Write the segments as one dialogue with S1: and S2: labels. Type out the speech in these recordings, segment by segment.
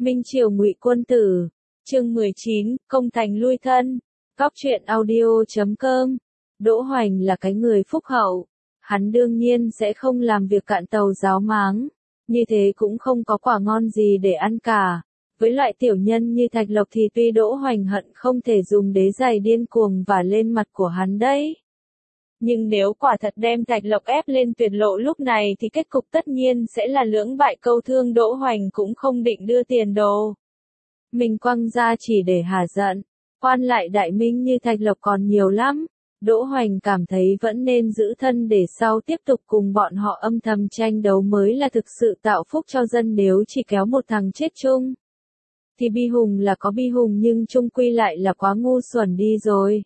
S1: Minh Triều Ngụy Quân Tử, chương 19, công thành lui thân. Cóc truyện audio.com. Đỗ Hoành là cái người phúc hậu, hắn đương nhiên sẽ không làm việc cạn tàu ráo máng, như thế cũng không có quả ngon gì để ăn cả. Với loại tiểu nhân như Thạch Lộc thì tuy Đỗ Hoành hận không thể dùng đế giày điên cuồng vả lên mặt của hắn đấy. Nhưng nếu quả thật đem Thạch Lộc ép lên tuyệt lộ lúc này thì kết cục tất nhiên sẽ là lưỡng bại câu thương. Đỗ Hoành cũng không định đưa tiền đồ mình quăng ra chỉ để hả giận. Quan lại đại minh như Thạch Lộc còn nhiều lắm. Đỗ Hoành cảm thấy vẫn nên giữ thân để sau tiếp tục cùng bọn họ âm thầm tranh đấu mới là thực sự tạo phúc cho dân. Nếu chỉ kéo một thằng chết chung thì bi hùng là có bi hùng nhưng chung quy lại là quá ngu xuẩn đi rồi.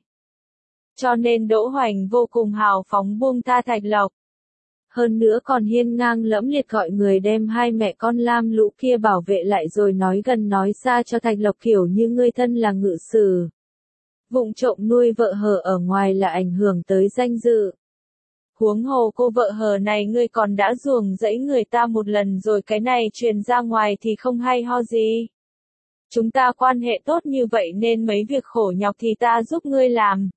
S1: Cho nên Đỗ Hoành vô cùng hào phóng buông tha Thạch Lộc. Hơn nữa còn hiên ngang lẫm liệt gọi người đem hai mẹ con lam lũ kia bảo vệ lại rồi nói gần nói xa cho Thạch Lộc kiểu như ngươi thân là ngự sử. Vụng trộm nuôi vợ hờ ở ngoài là ảnh hưởng tới danh dự. Huống hồ cô vợ hờ này ngươi còn đã ruồng rẫy người ta một lần rồi, cái này truyền ra ngoài thì không hay ho gì. Chúng ta quan hệ tốt như vậy nên mấy việc khổ nhọc thì ta giúp ngươi làm.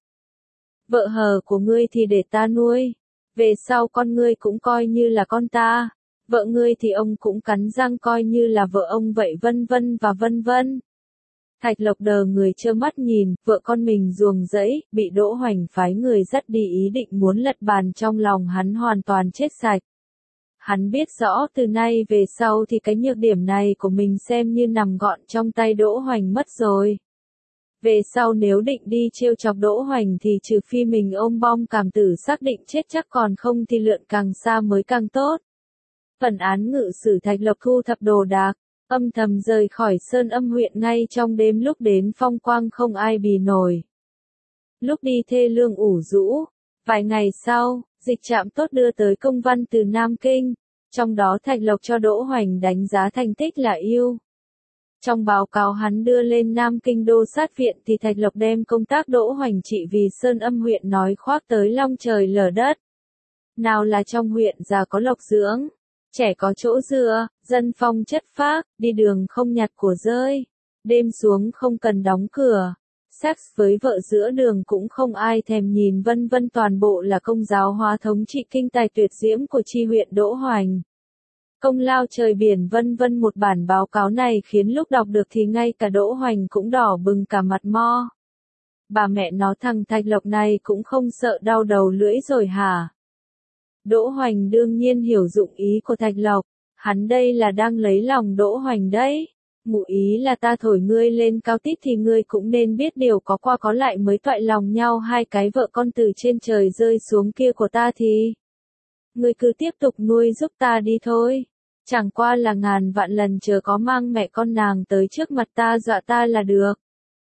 S1: Vợ hờ của ngươi thì để ta nuôi. Về sau con ngươi cũng coi như là con ta. Vợ ngươi thì ông cũng cắn răng coi như là vợ ông vậy, vân vân và vân vân. Thạch Lộc đờ người trơ mắt nhìn, vợ con mình ruồng rẫy, bị Đỗ Hoành phái người dắt đi, ý định muốn lật bàn, trong lòng hắn hoàn toàn chết sạch. Hắn biết rõ từ nay về sau thì cái nhược điểm này của mình xem như nằm gọn trong tay Đỗ Hoành mất rồi. Về sau nếu định đi trêu chọc Đỗ Hoành thì trừ phi mình ôm bom cảm tử xác định chết chắc, còn không thì lượn càng xa mới càng tốt. Phần án ngự sử Thạch Lộc thu thập đồ đạc, âm thầm rời khỏi Sơn Âm huyện ngay trong đêm, lúc đến phong quang không ai bì nổi. Lúc đi thê lương ủ rũ. Vài ngày sau, Dịch Trạm Tốt đưa tới công văn từ Nam Kinh, trong đó Thạch Lộc cho Đỗ Hoành đánh giá thành tích là yêu. Trong báo cáo hắn đưa lên Nam Kinh đô sát viện thì Thạch Lộc đem công tác Đỗ Hoành trị vì Sơn Âm huyện nói khoác tới long trời lở đất. Nào là trong huyện già có lộc dưỡng, trẻ có chỗ dựa, dân phong chất phác, đi đường không nhặt của rơi, đêm xuống không cần đóng cửa, sex với vợ giữa đường cũng không ai thèm nhìn, vân vân, toàn bộ là công giáo hóa thống trị kinh tài tuyệt diễm của chi huyện Đỗ Hoành. Công lao trời biển vân vân. Một bản báo cáo này khiến lúc đọc được thì ngay cả Đỗ Hoành cũng đỏ bừng cả mặt mo. Bà mẹ nó, thằng Thạch Lộc này cũng không sợ đau đầu lưỡi rồi hả? Đỗ Hoành đương nhiên hiểu dụng ý của Thạch Lộc, hắn đây là đang lấy lòng Đỗ Hoành đấy. Ngụ ý là ta thổi ngươi lên cao tít thì ngươi cũng nên biết điều có qua có lại mới toại lòng nhau, hai cái vợ con từ trên trời rơi xuống kia của ta thì ngươi cứ tiếp tục nuôi giúp ta đi thôi. Chẳng qua là ngàn vạn lần chớ có mang mẹ con nàng tới trước mặt ta dọa ta là được.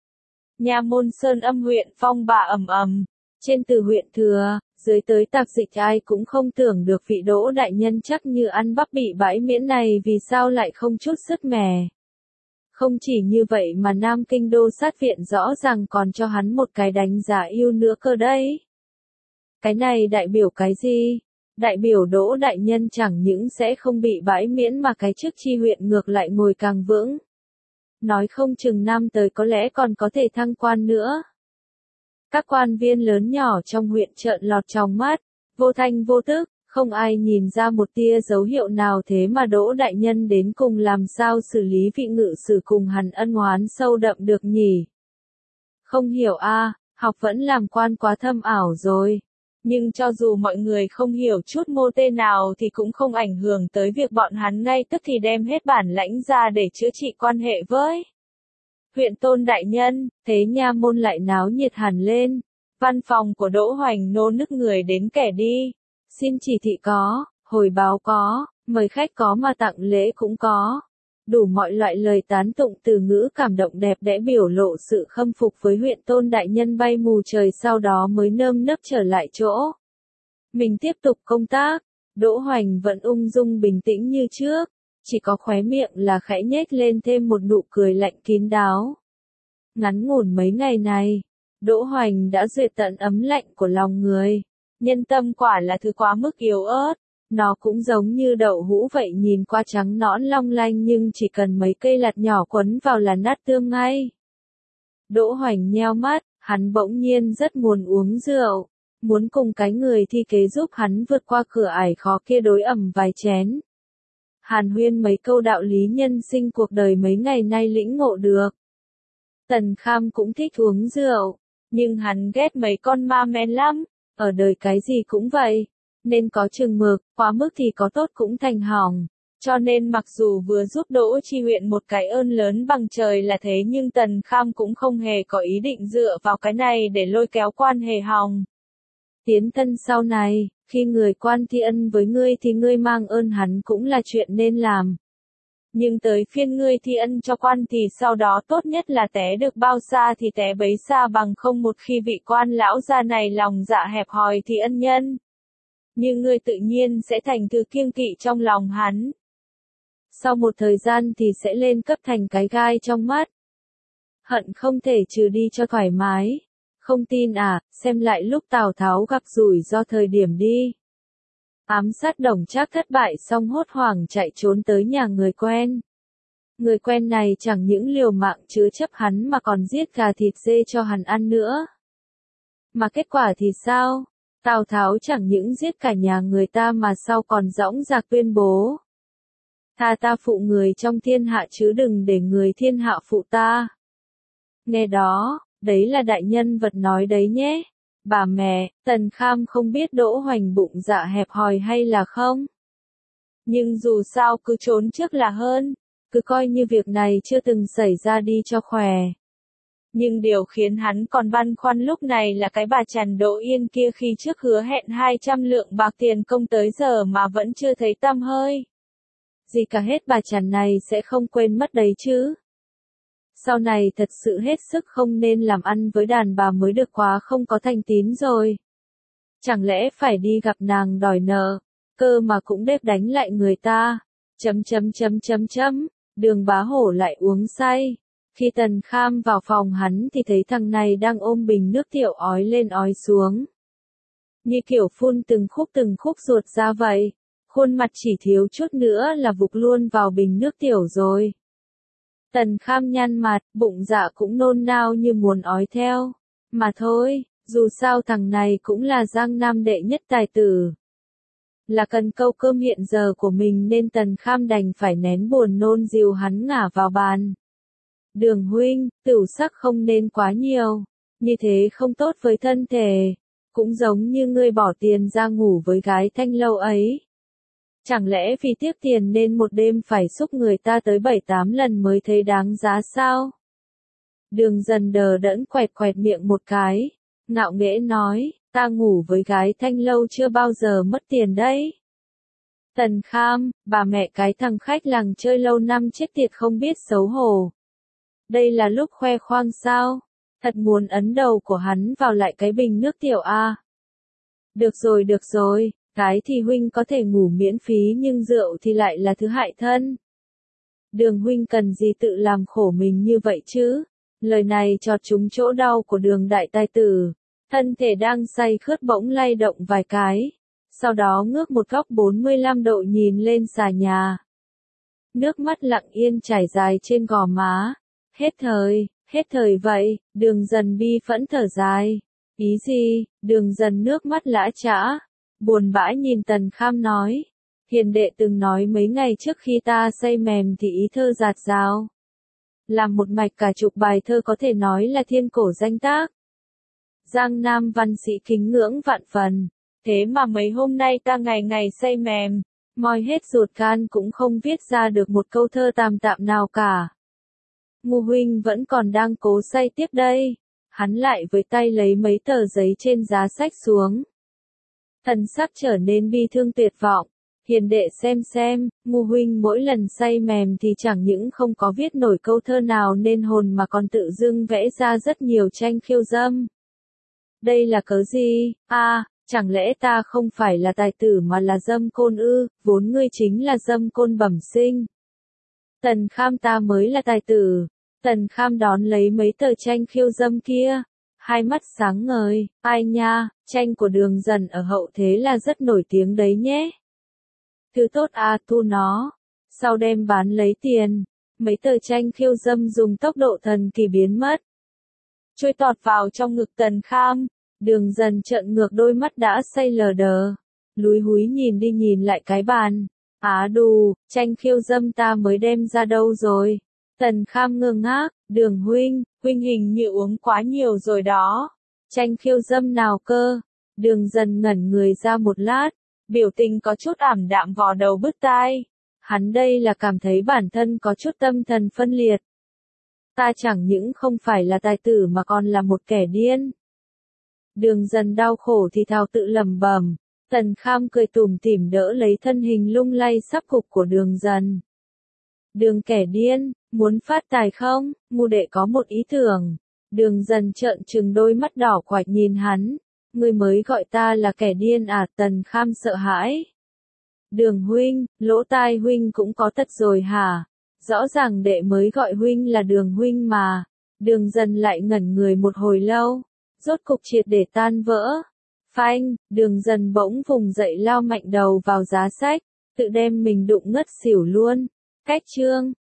S1: Nha môn Sơn Âm huyện phong bạ ầm ầm, trên từ huyện thừa, dưới tới Tạc Dịch, ai cũng không tưởng được vị Đỗ đại nhân chắc như ăn bắp bị bãi miễn này vì sao lại không chút sứt mẻ. Không chỉ như vậy mà Nam Kinh đô sát viện rõ ràng còn cho hắn một cái đánh giá yêu nữa cơ đấy. Cái này đại biểu cái gì? Đại biểu Đỗ đại nhân chẳng những sẽ không bị bãi miễn mà cái chức chi huyện ngược lại ngồi càng vững. Nói không chừng năm tới có lẽ còn có thể thăng quan nữa. Các quan viên lớn nhỏ trong huyện trợn lọt trong mắt, vô thanh vô tức, không ai nhìn ra một tia dấu hiệu nào, thế mà Đỗ đại nhân đến cùng làm sao xử lý vị ngự sử cùng hắn ân oán sâu đậm được nhỉ? Không hiểu a, học vẫn làm quan quá thâm ảo rồi. Nhưng cho dù mọi người không hiểu chút mô tê nào thì cũng không ảnh hưởng tới việc bọn hắn ngay tức thì đem hết bản lãnh ra để chữa trị quan hệ với huyện tôn đại nhân. Thế nha môn lại náo nhiệt hẳn lên. Văn phòng của Đỗ Hoành nô nức người đến kẻ đi. Xin chỉ thị có, hồi báo có, mời khách có mà tặng lễ cũng có. Đủ mọi loại lời tán tụng từ ngữ cảm động đẹp đẽ biểu lộ sự khâm phục với huyện tôn đại nhân bay mù trời, sau đó mới nơm nớp trở lại chỗ. Mình tiếp tục công tác. Đỗ Hoành vẫn ung dung bình tĩnh như trước, chỉ có khóe miệng là khẽ nhếch lên thêm một nụ cười lạnh kín đáo. Ngắn ngủn mấy ngày này, Đỗ Hoành đã duyệt tận ấm lạnh của lòng người. Nhân tâm quả là thứ quá mức yếu ớt. Nó cũng giống như đậu hũ vậy, nhìn qua trắng nõn long lanh nhưng chỉ cần mấy cây lạt nhỏ quấn vào là nát tươm ngay. Đỗ Hoành nheo mắt, hắn bỗng nhiên rất muốn uống rượu, muốn cùng cái người thi kế giúp hắn vượt qua cửa ải khó kia đối ẩm vài chén. Hàn huyên mấy câu đạo lý nhân sinh cuộc đời mấy ngày nay lĩnh ngộ được. Tần Kham cũng thích uống rượu, nhưng hắn ghét mấy con ma men lắm, ở đời cái gì cũng vậy, nên có chừng mực, quá mức thì có tốt cũng thành hỏng. Cho nên mặc dù vừa giúp Đỗ Chi Huyện một cái ơn lớn bằng trời là thế, nhưng Tần Kham cũng không hề có ý định dựa vào cái này để lôi kéo quan hệ hỏng. Tiến thân sau này, khi người quan thi ân với ngươi thì ngươi mang ơn hắn cũng là chuyện nên làm. Nhưng tới phiên ngươi thi ân cho quan thì sau đó tốt nhất là té được bao xa thì té bấy xa, bằng không một khi vị quan lão gia này lòng dạ hẹp hòi thì ân nhân như ngươi tự nhiên sẽ thành thứ kiêng kỵ trong lòng hắn. Sau một thời gian thì sẽ lên cấp thành cái gai trong mắt. Hận không thể trừ đi cho thoải mái. Không tin à, xem lại lúc Tào Tháo gặp rủi ro thời điểm đi. Ám sát Đồng Trác thất bại xong hốt hoảng chạy trốn tới nhà người quen. Người quen này chẳng những liều mạng chứa chấp hắn mà còn giết gà thịt dê cho hắn ăn nữa. Mà kết quả thì sao? Tào Tháo chẳng những giết cả nhà người ta mà sau còn dõng dạc tuyên bố: tha ta phụ người trong thiên hạ chứ đừng để người thiên hạ phụ ta. Nghe đó, đấy là đại nhân vật nói đấy nhé. Bà mẹ, Tần Kham không biết Đỗ Hoành bụng dạ hẹp hòi hay là không. Nhưng dù sao cứ trốn trước là hơn, cứ coi như việc này chưa từng xảy ra đi cho khỏe. Nhưng điều khiến hắn còn băn khoăn lúc này là cái bà Trần Đỗ Yên kia, khi trước hứa hẹn 200 lượng bạc tiền công tới giờ mà vẫn chưa thấy tăm hơi. Gì cả hết bà Trần này sẽ không quên mất đấy chứ. Sau này thật sự hết sức không nên làm ăn với đàn bà mới được, quá không có thành tín rồi. Chẳng lẽ phải đi gặp nàng đòi nợ, cơ mà cũng đếp đánh lại người ta. Đường Bá Hổ lại uống say. Khi Tần Kham vào phòng hắn thì thấy thằng này đang ôm bình nước tiểu ói lên ói xuống. Như kiểu phun từng khúc ruột ra vậy. Khuôn mặt chỉ thiếu chút nữa là vụt luôn vào bình nước tiểu rồi. Tần Kham nhăn mặt, bụng dạ cũng nôn nao như muốn ói theo. Mà thôi, dù sao thằng này cũng là Giang Nam đệ nhất tài tử. Là cần câu cơm hiện giờ của mình nên Tần Kham đành phải nén buồn nôn dìu hắn ngả vào bàn. Đường huynh, tửu sắc không nên quá nhiều. Như thế không tốt với thân thể. Cũng giống như ngươi bỏ tiền ra ngủ với gái thanh lâu ấy. Chẳng lẽ vì tiếc tiền nên một đêm phải xúc người ta tới 7-8 lần mới thấy đáng giá sao? Đường Dần đờ đẫn quẹt miệng một cái, ngạo nghễ nói, ta ngủ với gái thanh lâu chưa bao giờ mất tiền đấy. Tần Kham, bà mẹ cái thằng khách làng chơi lâu năm chết tiệt không biết xấu hổ. Đây là lúc khoe khoang sao? Thật muốn ấn đầu của hắn vào lại cái bình nước tiểu a. Được rồi. Cái thì huynh có thể ngủ miễn phí nhưng rượu thì lại là thứ hại thân. Đường huynh cần gì tự làm khổ mình như vậy chứ? Lời này chọt trúng chỗ đau của Đường đại tài tử. Thân thể đang say khướt bỗng lay động vài cái. Sau đó ngước một góc 45 độ nhìn lên xà nhà. Nước mắt lặng yên chảy dài trên gò má. Hết thời vậy, Đường Dần bi phẫn thở dài. Ý gì? Đường Dần nước mắt lã chã. Buồn bã nhìn Tần Kham nói. Hiền đệ từng nói mấy ngày trước khi ta say mềm thì ý thơ dạt dào. Làm một mạch cả chục bài thơ có thể nói là thiên cổ danh tác. Giang Nam văn sĩ kính ngưỡng vạn phần. Thế mà mấy hôm nay ta ngày ngày say mềm, moi hết ruột gan cũng không viết ra được một câu thơ tạm nào cả. Ngô huynh vẫn còn đang cố say tiếp đây. Hắn lại với tay lấy mấy tờ giấy trên giá sách xuống. Thần sắc trở nên bi thương tuyệt vọng. Hiền đệ xem, Ngô huynh mỗi lần say mềm thì chẳng những không có viết nổi câu thơ nào nên hồn mà còn tự dưng vẽ ra rất nhiều tranh khiêu dâm. Đây là cớ gì? Chẳng lẽ ta không phải là tài tử mà là dâm côn ư? Vốn ngươi chính là dâm côn bẩm sinh. Tần Kham ta mới là tài tử. Tần Kham đón lấy mấy tờ tranh khiêu dâm kia. Hai mắt sáng ngời, ai nha, tranh của Đường Dần ở hậu thế là rất nổi tiếng đấy nhé. Thứ tốt à, thu nó. Sau đem bán lấy tiền. Mấy tờ tranh khiêu dâm dùng tốc độ thần kỳ biến mất. Chui tọt vào trong ngực Tần Kham. Đường Dần trợn ngược đôi mắt đã say lờ đờ. Lúi húi nhìn đi nhìn lại cái bàn. Á đù, tranh khiêu dâm ta mới đem ra đâu rồi. Tần Kham ngơ ngác, Đường huynh, huynh hình như uống quá nhiều rồi đó. Tranh khiêu dâm nào cơ? Đường Dần ngẩn người ra một lát, biểu tình có chút ảm đạm vò đầu bứt tai. Hắn đây là cảm thấy bản thân có chút tâm thần phân liệt. Ta chẳng những không phải là tài tử mà còn là một kẻ điên. Đường Dần đau khổ thì thào tự lẩm bẩm. Tần Kham cười tủm tỉm đỡ lấy thân hình lung lay sắp gục của Đường Dần. Đường kẻ điên, muốn phát tài không? Mụ đệ có một ý tưởng. Đường Dần trợn trừng đôi mắt đỏ quạch nhìn hắn. Ngươi mới gọi ta là kẻ điên à? Tần Kham sợ hãi. Đường huynh, lỗ tai huynh cũng có tật rồi hả? Rõ ràng đệ mới gọi huynh là Đường huynh mà. Đường Dần lại ngẩn người một hồi lâu. Rốt cục triệt để tan vỡ. Phanh, Đường Dần bỗng vùng dậy lao mạnh đầu vào giá sách. Tự đem mình đụng ngất xỉu luôn. Cách chương.